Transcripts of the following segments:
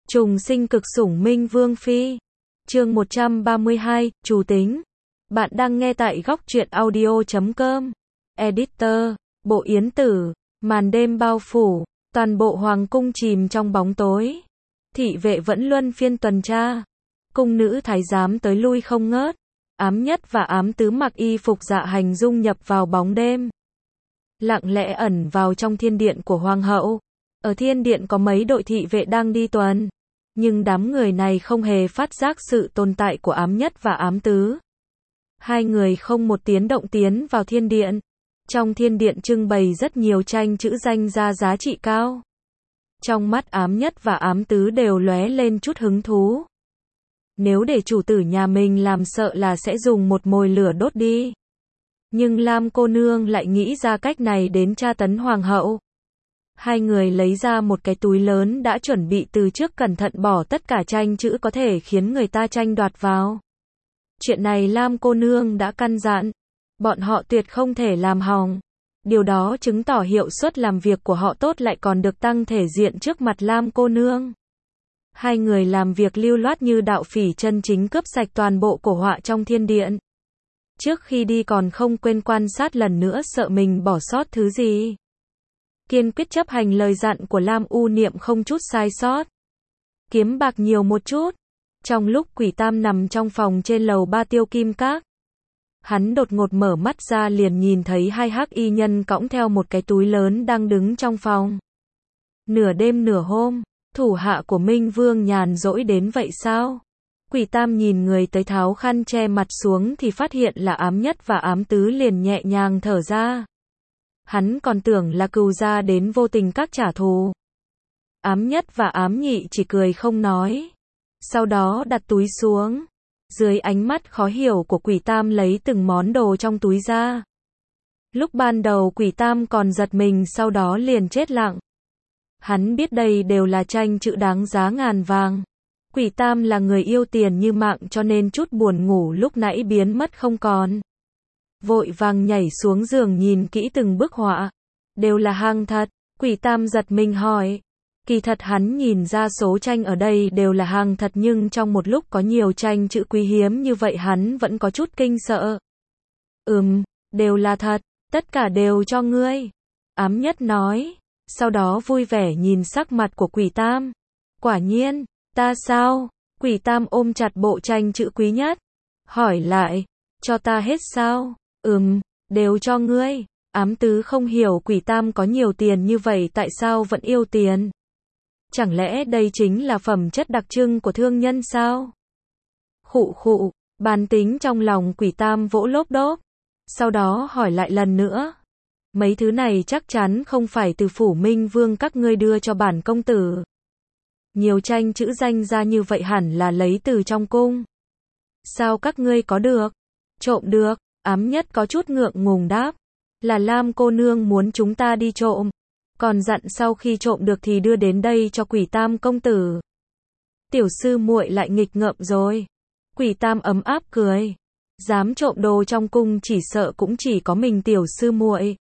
Trùng sinh cực sủng Minh Vương Phi. Chương 132, Chủ tính. Bạn đang nghe tại góc truyện audio.com. Editor, Bộ Yến Tử. Màn đêm bao phủ, toàn bộ hoàng cung chìm trong bóng tối. Thị vệ vẫn luân phiên tuần tra. Cung nữ thái giám tới lui không ngớt. Ám nhất và ám tứ mặc y phục dạ hành dung nhập vào bóng đêm. Lặng lẽ ẩn vào trong thiên điện của hoàng hậu. Ở thiên điện có mấy đội thị vệ đang đi tuần. Nhưng đám người này không hề phát giác sự tồn tại của ám nhất và ám tứ. Hai người không một tiếng động tiến vào thiên điện. Trong thiên điện trưng bày rất nhiều tranh chữ danh gia giá trị cao. Trong mắt ám nhất và ám tứ đều lóe lên chút hứng thú. Nếu để chủ tử nhà mình làm sợ là sẽ dùng một mồi lửa đốt đi. Nhưng Lam cô nương lại nghĩ ra cách này đến tra tấn hoàng hậu. Hai người lấy ra một cái túi lớn đã chuẩn bị từ trước, cẩn thận bỏ tất cả tranh chữ có thể khiến người ta tranh đoạt vào. Chuyện này Lam cô nương đã căn dặn. Bọn họ tuyệt không thể làm hỏng. Điều đó chứng tỏ hiệu suất làm việc của họ tốt, lại còn được tăng thể diện trước mặt Lam cô nương. Hai người làm việc lưu loát như đạo phỉ chân chính, cướp sạch toàn bộ cổ họa trong thiên điện. Trước khi đi còn không quên quan sát lần nữa, sợ mình bỏ sót thứ gì. Kiên quyết chấp hành lời dặn của Lam U Niệm, không chút sai sót. Kiếm bạc nhiều một chút. Trong lúc Quỷ Tam nằm trong phòng trên lầu 3 Tiêu Kim Các, hắn đột ngột mở mắt ra, liền nhìn thấy hai hắc y nhân cõng theo một cái túi lớn đang đứng trong phòng. Nửa đêm nửa hôm, thủ hạ của Minh Vương nhàn rỗi đến vậy sao? Quỷ Tam nhìn người tới tháo khăn che mặt xuống thì phát hiện là ám nhất và ám tứ, liền nhẹ nhàng thở ra. Hắn còn tưởng là cừu gia đến vô tình các trả thù. Ám nhất và ám nhị chỉ cười không nói. Sau đó đặt túi xuống. Dưới ánh mắt khó hiểu của Quỷ Tam lấy từng món đồ trong túi ra. Lúc ban đầu Quỷ Tam còn giật mình, sau đó liền chết lặng. Hắn biết đây đều là tranh chữ đáng giá ngàn vàng. Quỷ Tam là người yêu tiền như mạng, cho nên chút buồn ngủ lúc nãy biến mất không còn. Vội vàng nhảy xuống giường nhìn kỹ từng bức họa. Đều là hàng thật. Quỷ Tam giật mình hỏi. Kỳ thật hắn nhìn ra số tranh ở đây đều là hàng thật, nhưng trong một lúc có nhiều tranh chữ quý hiếm như vậy hắn vẫn có chút kinh sợ. Đều là thật, tất cả đều cho ngươi. Ám nhất nói. Sau đó vui vẻ nhìn sắc mặt của Quỷ Tam. Quả nhiên, ta sao? Quỷ Tam ôm chặt bộ tranh chữ quý nhất. Hỏi lại, cho ta hết sao? Đều cho ngươi. Ám tứ không hiểu Quỷ Tam có nhiều tiền như vậy tại sao vẫn yêu tiền. Chẳng lẽ đây chính là phẩm chất đặc trưng của thương nhân sao? Khụ khụ, bàn tính trong lòng Quỷ Tam vỗ lốp đốp. Sau đó hỏi lại lần nữa. Mấy thứ này chắc chắn không phải từ phủ Minh Vương các ngươi đưa cho bản công tử. Nhiều tranh chữ danh ra như vậy hẳn là lấy từ trong cung. Sao các ngươi có được? Trộm được. Ám nhất có chút ngượng ngùng đáp. Là Lam cô nương muốn chúng ta đi trộm. Còn dặn sau khi trộm được thì đưa đến đây cho Quỷ Tam công tử. Tiểu sư muội lại nghịch ngợm rồi. Quỷ Tam ấm áp cười. Dám trộm đồ trong cung chỉ sợ cũng chỉ có mình tiểu sư muội.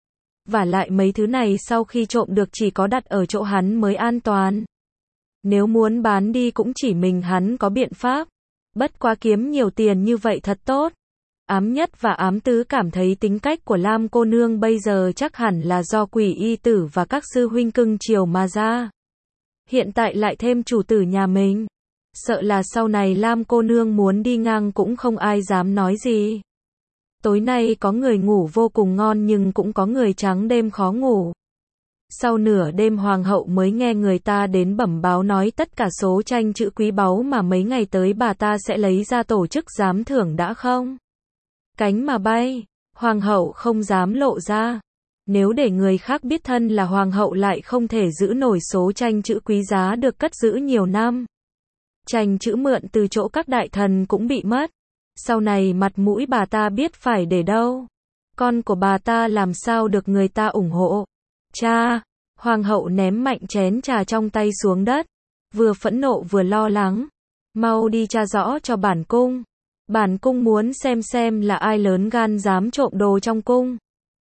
Vả lại mấy thứ này sau khi trộm được chỉ có đặt ở chỗ hắn mới an toàn. Nếu muốn bán đi cũng chỉ mình hắn có biện pháp. Bất quá kiếm nhiều tiền như vậy thật tốt. Ám nhất và ám tứ cảm thấy tính cách của Lam cô nương bây giờ chắc hẳn là do Quỷ y tử và các sư huynh cưng chiều mà ra. Hiện tại lại thêm chủ tử nhà mình. Sợ là sau này Lam cô nương muốn đi ngang cũng không ai dám nói gì. Tối nay có người ngủ vô cùng ngon nhưng cũng có người trắng đêm khó ngủ. Sau nửa đêm hoàng hậu mới nghe người ta đến bẩm báo nói tất cả số tranh chữ quý báu mà mấy ngày tới bà ta sẽ lấy ra tổ chức giám thưởng đã không cánh mà bay. Hoàng hậu không dám lộ ra. Nếu để người khác biết thân là hoàng hậu lại không thể giữ nổi số tranh chữ quý giá được cất giữ nhiều năm. Tranh chữ mượn từ chỗ các đại thần cũng bị mất. Sau này mặt mũi bà ta biết phải để đâu. Con của bà ta làm sao được người ta ủng hộ. Cha! Hoàng hậu ném mạnh chén trà trong tay xuống đất. Vừa phẫn nộ vừa lo lắng. Mau đi tra rõ cho bản cung. Bản cung muốn xem là ai lớn gan dám trộm đồ trong cung.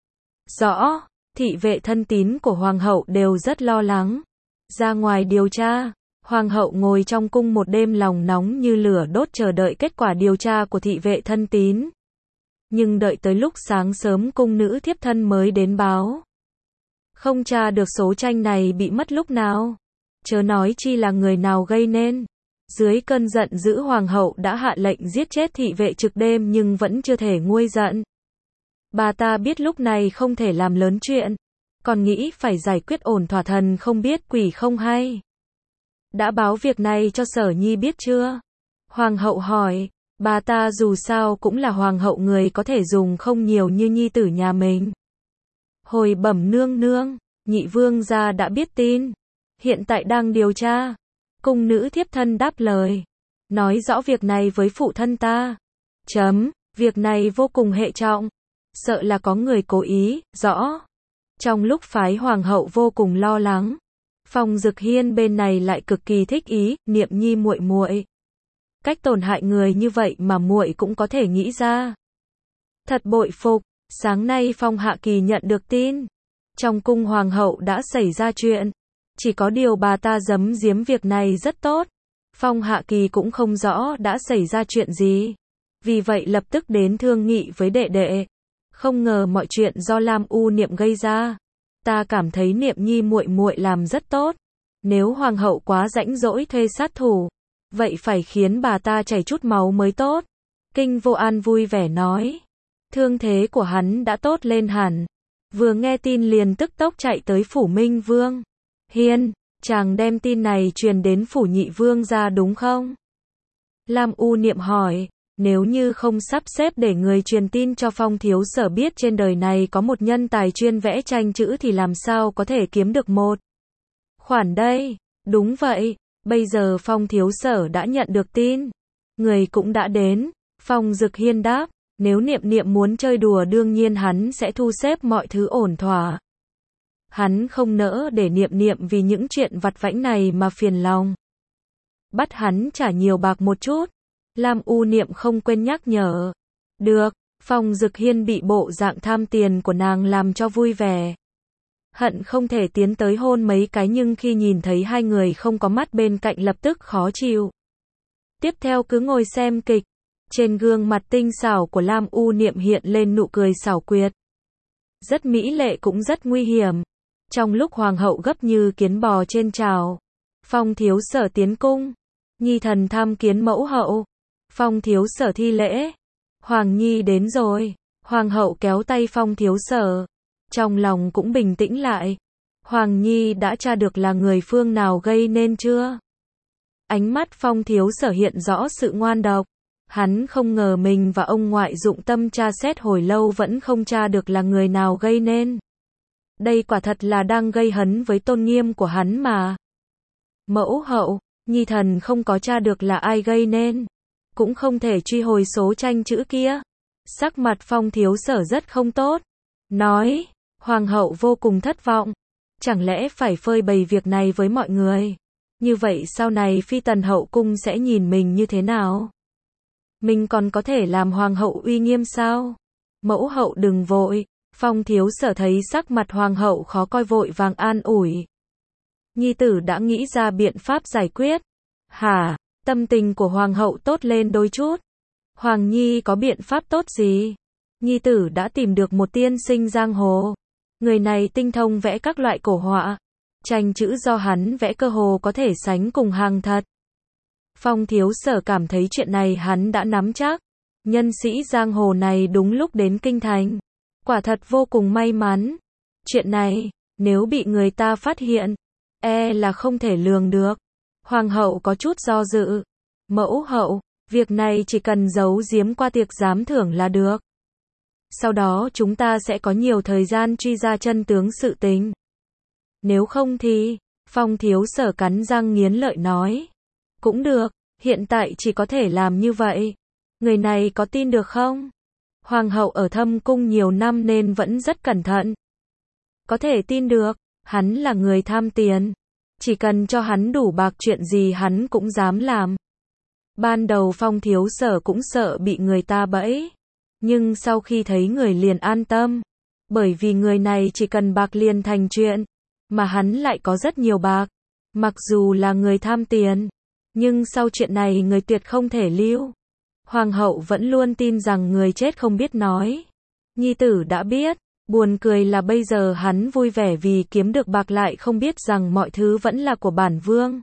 Rõ, thị vệ thân tín của hoàng hậu đều rất lo lắng. Ra ngoài điều tra, Hoàng hậu ngồi trong cung một đêm lòng nóng như lửa đốt chờ đợi kết quả điều tra của thị vệ thân tín. Nhưng đợi tới lúc sáng sớm cung nữ thiếp thân mới đến báo. Không tra được số tranh này bị mất lúc nào. Chớ nói chi là người nào gây nên. Dưới cơn giận dữ hoàng hậu đã hạ lệnh giết chết thị vệ trực đêm nhưng vẫn chưa thể nguôi giận. Bà ta biết lúc này không thể làm lớn chuyện. Còn nghĩ phải giải quyết ổn thỏa, thần không biết quỷ không hay. Đã báo việc này cho Sở Nhi biết chưa? Hoàng hậu hỏi. Bà ta dù sao cũng là hoàng hậu, người có thể dùng không nhiều như nhi tử nhà mình. Hồi bẩm nương nương, nhị vương gia đã biết tin. Hiện tại đang điều tra. Cung nữ thiếp thân đáp lời. Nói rõ việc này với phụ thân ta. Việc này vô cùng hệ trọng. Sợ là có người cố ý, rõ. Trong lúc phái hoàng hậu vô cùng lo lắng. Phong Dực Hiên bên này lại cực kỳ thích ý, Niệm Nhi muội muội. Cách tổn hại người như vậy mà muội cũng có thể nghĩ ra. Thật bội phục. Sáng nay Phong Hạ Kỳ nhận được tin. Trong cung hoàng hậu đã xảy ra chuyện. Chỉ có điều bà ta giấu giếm việc này rất tốt. Phong Hạ Kỳ cũng không rõ đã xảy ra chuyện gì. Vì vậy lập tức đến thương nghị với đệ đệ. Không ngờ mọi chuyện do Lam U Niệm gây ra. Ta cảm thấy Niệm Nhi muội muội làm rất tốt. Nếu hoàng hậu quá rãnh rỗi thuê sát thủ, vậy phải khiến bà ta chảy chút máu mới tốt. Kinh Vô An vui vẻ nói. Thương thế của hắn đã tốt lên hẳn. Vừa nghe tin liền tức tốc chạy tới phủ Minh Vương. Hiên, chàng đem tin này truyền đến phủ nhị vương gia đúng không? Lam U Niệm hỏi. Nếu như không sắp xếp để người truyền tin cho Phong thiếu sở biết trên đời này có một nhân tài chuyên vẽ tranh chữ thì làm sao có thể kiếm được một khoản đây? Đúng vậy, bây giờ Phong thiếu sở đã nhận được tin. Người cũng đã đến. Phong Dực Hiên đáp. Nếu Niệm Niệm muốn chơi đùa đương nhiên hắn sẽ thu xếp mọi thứ ổn thỏa. Hắn không nỡ để Niệm Niệm vì những chuyện vặt vãnh này mà phiền lòng. Bắt hắn trả nhiều bạc một chút. Lam U Niệm không quên nhắc nhở. Được, Phong Dực Hiên bị bộ dạng tham tiền của nàng làm cho vui vẻ. Hận không thể tiến tới hôn mấy cái nhưng khi nhìn thấy hai người không có mắt bên cạnh lập tức khó chịu. Tiếp theo cứ ngồi xem kịch. Trên gương mặt tinh xảo của Lam U Niệm hiện lên nụ cười xảo quyệt. Rất mỹ lệ cũng rất nguy hiểm. Trong lúc hoàng hậu gấp như kiến bò trên chảo. Phong thiếu sở tiến cung. Nhi thần tham kiến mẫu hậu. Phong thiếu sở thi lễ. Hoàng Nhi đến rồi. Hoàng hậu kéo tay Phong thiếu sở. Trong lòng cũng bình tĩnh lại. Hoàng Nhi đã tra được là người phương nào gây nên chưa? Ánh mắt Phong thiếu sở hiện rõ sự ngoan độc. Hắn không ngờ mình và ông ngoại dụng tâm tra xét hồi lâu vẫn không tra được là người nào gây nên. Đây quả thật là đang gây hấn với tôn nghiêm của hắn mà. Mẫu hậu, Nhi thần không có tra được là ai gây nên. Cũng không thể truy hồi số tranh chữ kia. Sắc mặt Phong thiếu sở rất không tốt. Nói, hoàng hậu vô cùng thất vọng. Chẳng lẽ phải phơi bày việc này với mọi người? Như vậy sau này phi tần hậu cung sẽ nhìn mình như thế nào? Mình còn có thể làm hoàng hậu uy nghiêm sao? Mẫu hậu đừng vội. Phong thiếu sở thấy sắc mặt hoàng hậu khó coi vội vàng an ủi. Nhi tử đã nghĩ ra biện pháp giải quyết. Hả? Tâm tình của hoàng hậu tốt lên đôi chút. Hoàng Nhi có biện pháp tốt gì? Nhi tử đã tìm được một tiên sinh giang hồ. Người này tinh thông vẽ các loại cổ họa. Tranh chữ do hắn vẽ cơ hồ có thể sánh cùng hàng thật. Phong thiếu sở cảm thấy chuyện này hắn đã nắm chắc. Nhân sĩ giang hồ này đúng lúc đến kinh thành. Quả thật vô cùng may mắn. Chuyện này, nếu bị người ta phát hiện, là không thể lường được. Hoàng hậu có chút do dự. Mẫu hậu, việc này chỉ cần giấu giếm qua tiệc giám thưởng là được. Sau đó chúng ta sẽ có nhiều thời gian truy ra chân tướng sự tình. Nếu không thì, Phong thiếu sở cắn răng nghiến lợi nói. Cũng được, hiện tại chỉ có thể làm như vậy. Người này có tin được không? Hoàng hậu ở thâm cung nhiều năm nên vẫn rất cẩn thận. Có thể tin được, hắn là người tham tiền. Chỉ cần cho hắn đủ bạc chuyện gì hắn cũng dám làm. Ban đầu Phong thiếu sở cũng sợ bị người ta bẫy. Nhưng sau khi thấy người liền an tâm. Bởi vì người này chỉ cần bạc liền thành chuyện. Mà hắn lại có rất nhiều bạc. Mặc dù là người tham tiền, nhưng sau chuyện này người tuyệt không thể lưu. Hoàng hậu vẫn luôn tin rằng người chết không biết nói. Nhi tử đã biết, buồn cười là bây giờ hắn vui vẻ vì kiếm được bạc lại không biết rằng mọi thứ vẫn là của bản vương.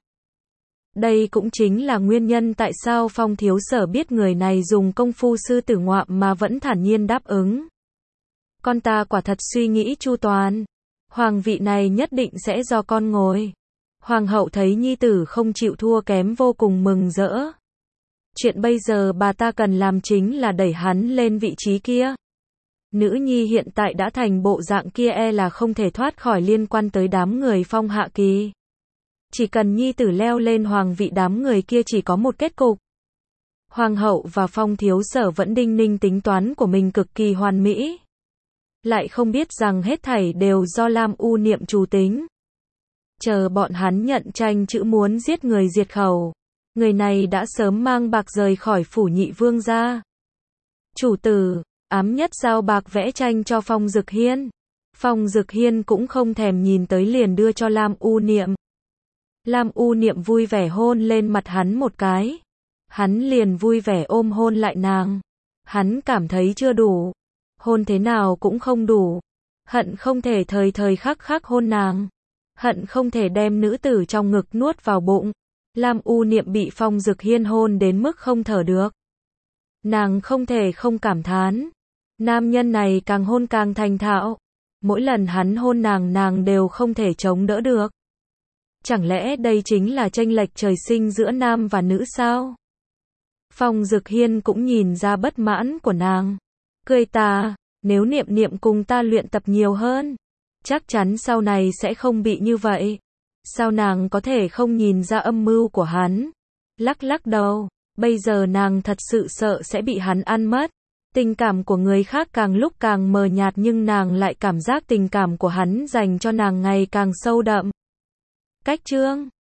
Đây cũng chính là nguyên nhân tại sao Phong thiếu sở biết người này dùng công phu sư tử ngoạm mà vẫn thản nhiên đáp ứng. Con ta quả thật suy nghĩ chu toàn. Hoàng vị này nhất định sẽ do con ngồi. Hoàng hậu thấy nhi tử không chịu thua kém vô cùng mừng rỡ. Chuyện bây giờ bà ta cần làm chính là đẩy hắn lên vị trí kia. Nữ nhi hiện tại đã thành bộ dạng kia là không thể thoát khỏi liên quan tới đám người Phong hạ kỳ. Chỉ cần nhi tử leo lên hoàng vị đám người kia chỉ có một kết cục. Hoàng hậu và Phong thiếu sở vẫn đinh ninh tính toán của mình cực kỳ hoàn mỹ. Lại không biết rằng hết thảy đều do Lam U Niệm chủ tính. Chờ bọn hắn nhận tranh chữ muốn giết người diệt khẩu. Người này đã sớm mang bạc rời khỏi phủ nhị vương ra. Chủ tử, ám nhất giao bạc vẽ tranh cho Phong Dực Hiên. Phong Dực Hiên cũng không thèm nhìn tới liền đưa cho Lam U Niệm. Lam U Niệm vui vẻ hôn lên mặt hắn một cái. Hắn liền vui vẻ ôm hôn lại nàng. Hắn cảm thấy chưa đủ. Hôn thế nào cũng không đủ. Hận không thể thời thời khắc khắc hôn nàng. Hận không thể đem nữ tử trong ngực nuốt vào bụng. Lam U Niệm bị Phong Dực Hiên hôn đến mức không thở được. Nàng không thể không cảm thán. Nam nhân này càng hôn càng thành thạo. Mỗi lần hắn hôn nàng đều không thể chống đỡ được. Chẳng lẽ đây chính là chênh lệch trời sinh giữa nam và nữ sao? Phong Dực Hiên cũng nhìn ra bất mãn của nàng. Cười ta, nếu Niệm Niệm cùng ta luyện tập nhiều hơn, chắc chắn sau này sẽ không bị như vậy. Sao nàng có thể không nhìn ra âm mưu của hắn? Lắc lắc đầu, bây giờ nàng thật sự sợ sẽ bị hắn ăn mất. Tình cảm của người khác càng lúc càng mờ nhạt nhưng nàng lại cảm giác tình cảm của hắn dành cho nàng ngày càng sâu đậm. Cách chương